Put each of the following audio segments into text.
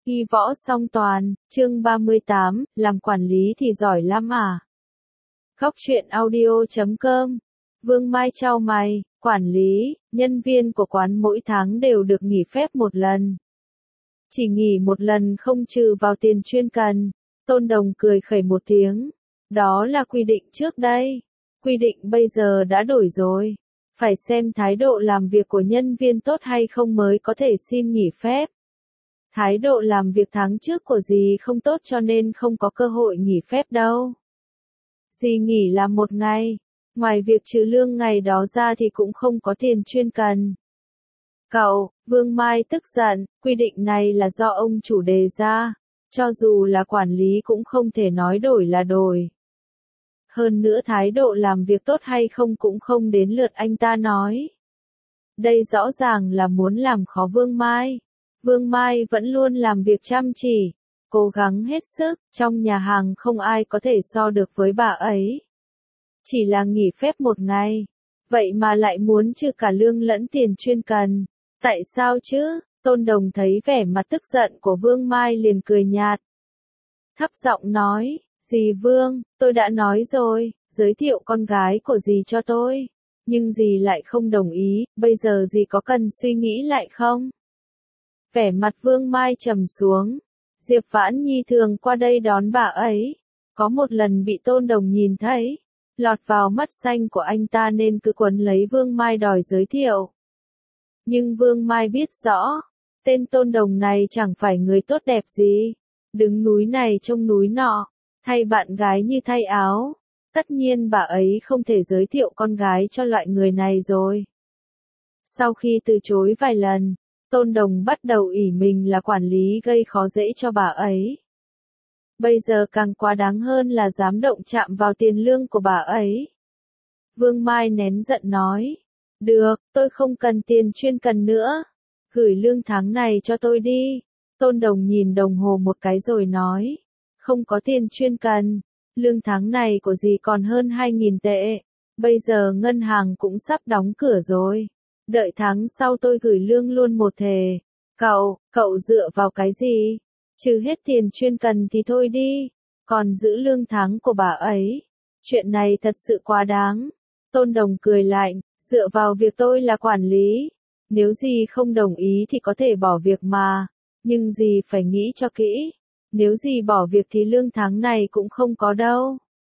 Ghi võ song toàn, chương 38, làm quản lý thì giỏi lắm à? Khóc chuyện audio.com. Vương Mai chau mày, quản lý, nhân viên của quán mỗi tháng đều được nghỉ phép một lần. Chỉ nghỉ một lần không trừ vào tiền chuyên cần. Tôn Đồng cười khẩy một tiếng. Đó là quy định trước đây. Quy định bây giờ đã đổi rồi. Phải xem thái độ làm việc của nhân viên tốt hay không mới có thể xin nghỉ phép. Thái độ làm việc tháng trước của dì không tốt cho nên không có cơ hội nghỉ phép đâu. Dì nghỉ là một ngày, ngoài việc trừ lương ngày đó ra thì cũng không có tiền chuyên cần. Cậu, Vương Mai tức giận, quy định này là do ông chủ đề ra, cho dù là quản lý cũng không thể nói đổi là đổi. Hơn nữa thái độ làm việc tốt hay không cũng không đến lượt anh ta nói. Đây rõ ràng là muốn làm khó Vương Mai. Vương Mai vẫn luôn làm việc chăm chỉ, cố gắng hết sức, trong nhà hàng không ai có thể so được với bà ấy. Chỉ là nghỉ phép một ngày, vậy mà lại muốn trừ cả lương lẫn tiền chuyên cần. Tại sao chứ? Tôn Đồng thấy vẻ mặt tức giận của Vương Mai liền cười nhạt. Thấp giọng nói, dì Vương, tôi đã nói rồi, giới thiệu con gái của dì cho tôi. Nhưng dì lại không đồng ý, bây giờ dì có cần suy nghĩ lại không? Vẻ mặt Vương Mai trầm xuống. Diệp Vãn Nhi thường qua đây đón bà ấy. Có một lần bị Tôn Đồng nhìn thấy, lọt vào mắt xanh của anh ta nên cứ quấn lấy Vương Mai đòi giới thiệu. Nhưng Vương Mai biết rõ, tên Tôn Đồng này chẳng phải người tốt đẹp gì. Đứng núi này trông núi nọ, thay bạn gái như thay áo. Tất nhiên bà ấy không thể giới thiệu con gái cho loại người này rồi. Sau khi từ chối vài lần, Tôn Đồng bắt đầu ỷ mình là quản lý gây khó dễ cho bà ấy. Bây giờ càng quá đáng hơn là dám động chạm vào tiền lương của bà ấy. Vương Mai nén giận nói, được, tôi không cần tiền chuyên cần nữa. Gửi lương tháng này cho tôi đi. Tôn Đồng nhìn đồng hồ một cái rồi nói, không có tiền chuyên cần. Lương tháng này của dì còn hơn 2.000 tệ. Bây giờ ngân hàng cũng sắp đóng cửa rồi. Đợi tháng sau tôi gửi lương luôn một thề. Cậu dựa vào cái gì? Trừ hết tiền chuyên cần thì thôi đi. Còn giữ lương tháng của bà ấy. Chuyện này thật sự quá đáng. Tôn Đồng cười lạnh, dựa vào việc tôi là quản lý. Nếu dì không đồng ý thì có thể bỏ việc mà. Nhưng dì phải nghĩ cho kỹ. Nếu dì bỏ việc thì lương tháng này cũng không có đâu.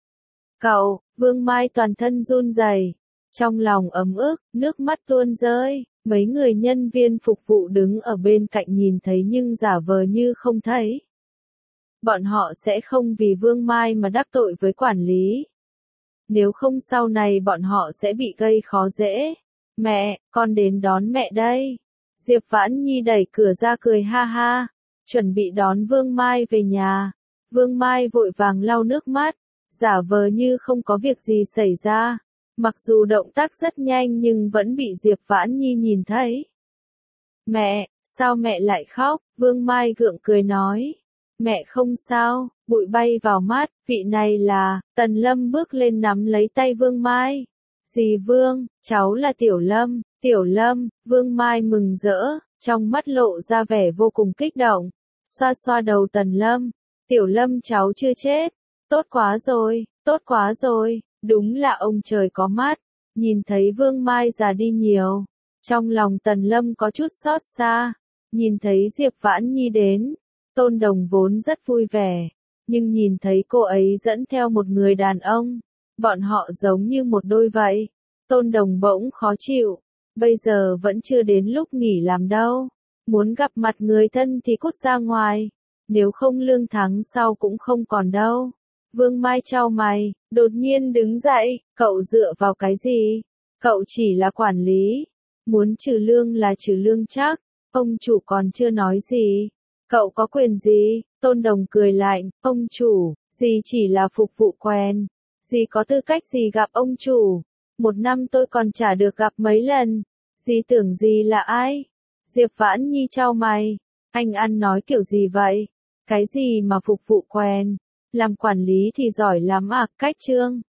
Vương Mai toàn thân run rẩy, trong lòng ấm ức, nước mắt tuôn rơi. Mấy người nhân viên phục vụ đứng ở bên cạnh nhìn thấy nhưng giả vờ như không thấy. Bọn họ sẽ không vì Vương Mai mà đắc tội với quản lý. Nếu không sau này bọn họ sẽ bị gây khó dễ. Mẹ, con đến đón mẹ đây. Diệp Vãn Nhi đẩy cửa ra cười ha ha, chuẩn bị đón Vương Mai về nhà. Vương Mai vội vàng lau nước mắt, giả vờ như không có việc gì xảy ra. Mặc dù động tác rất nhanh nhưng vẫn bị Diệp Vãn Nhi nhìn thấy. Mẹ, sao mẹ lại khóc? Vương Mai gượng cười nói. Mẹ không sao, bụi bay vào mắt, vị này là, Tần Lâm bước lên nắm lấy tay Vương Mai. Dì Vương, cháu là Tiểu Lâm. Tiểu Lâm, Vương Mai mừng rỡ, trong mắt lộ ra vẻ vô cùng kích động. Xoa xoa đầu Tần Lâm. Tiểu Lâm cháu chưa chết. Tốt quá rồi. Đúng là ông trời có mắt. Nhìn thấy Vương Mai già đi nhiều. Trong lòng Tần Lâm có chút xót xa. Nhìn thấy Diệp Vãn Nhi đến. Tôn Đồng vốn rất vui vẻ. Nhưng nhìn thấy cô ấy dẫn theo một người đàn ông. Bọn họ giống như một đôi vậy. Tôn Đồng bỗng khó chịu. Bây giờ vẫn chưa đến lúc nghỉ làm đâu. Muốn gặp mặt người thân thì cút ra ngoài. Nếu không lương tháng sau cũng không còn đâu. Vương Mai chau mày, đột nhiên đứng dậy. Cậu dựa vào cái gì? Cậu chỉ là quản lý. Muốn trừ lương là trừ lương chắc. Ông chủ còn chưa nói gì. Cậu có quyền gì? Tôn Đồng cười lạnh. Ông chủ, dì chỉ là phục vụ quen. Dì có tư cách gì gặp ông chủ? Một năm tôi còn chả được gặp mấy lần. Dì tưởng dì là ai? Diệp Vãn Nhi chau mày. Anh ăn nói kiểu gì vậy? Cái gì mà phục vụ quen? Làm quản lý thì giỏi lắm à? Cách trương.